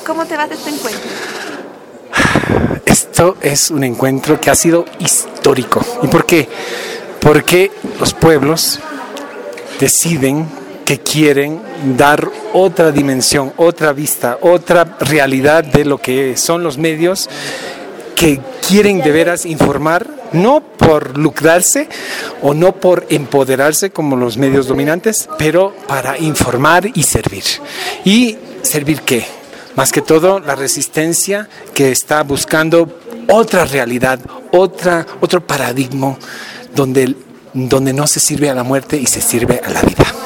¿Cómo te vas de este encuentro? Esto es un encuentro que ha sido histórico. ¿Y por qué? Porque los pueblos deciden que quieren dar otra dimensión, otra vista, otra realidad de lo que son los medios, que quieren de veras informar, no por lucrarse o no por empoderarse como los medios dominantes, pero para informar y servir. ¿Y servir qué? Más que todo la resistencia que está buscando otra realidad, otro paradigma donde no se sirve a la muerte y se sirve a la vida.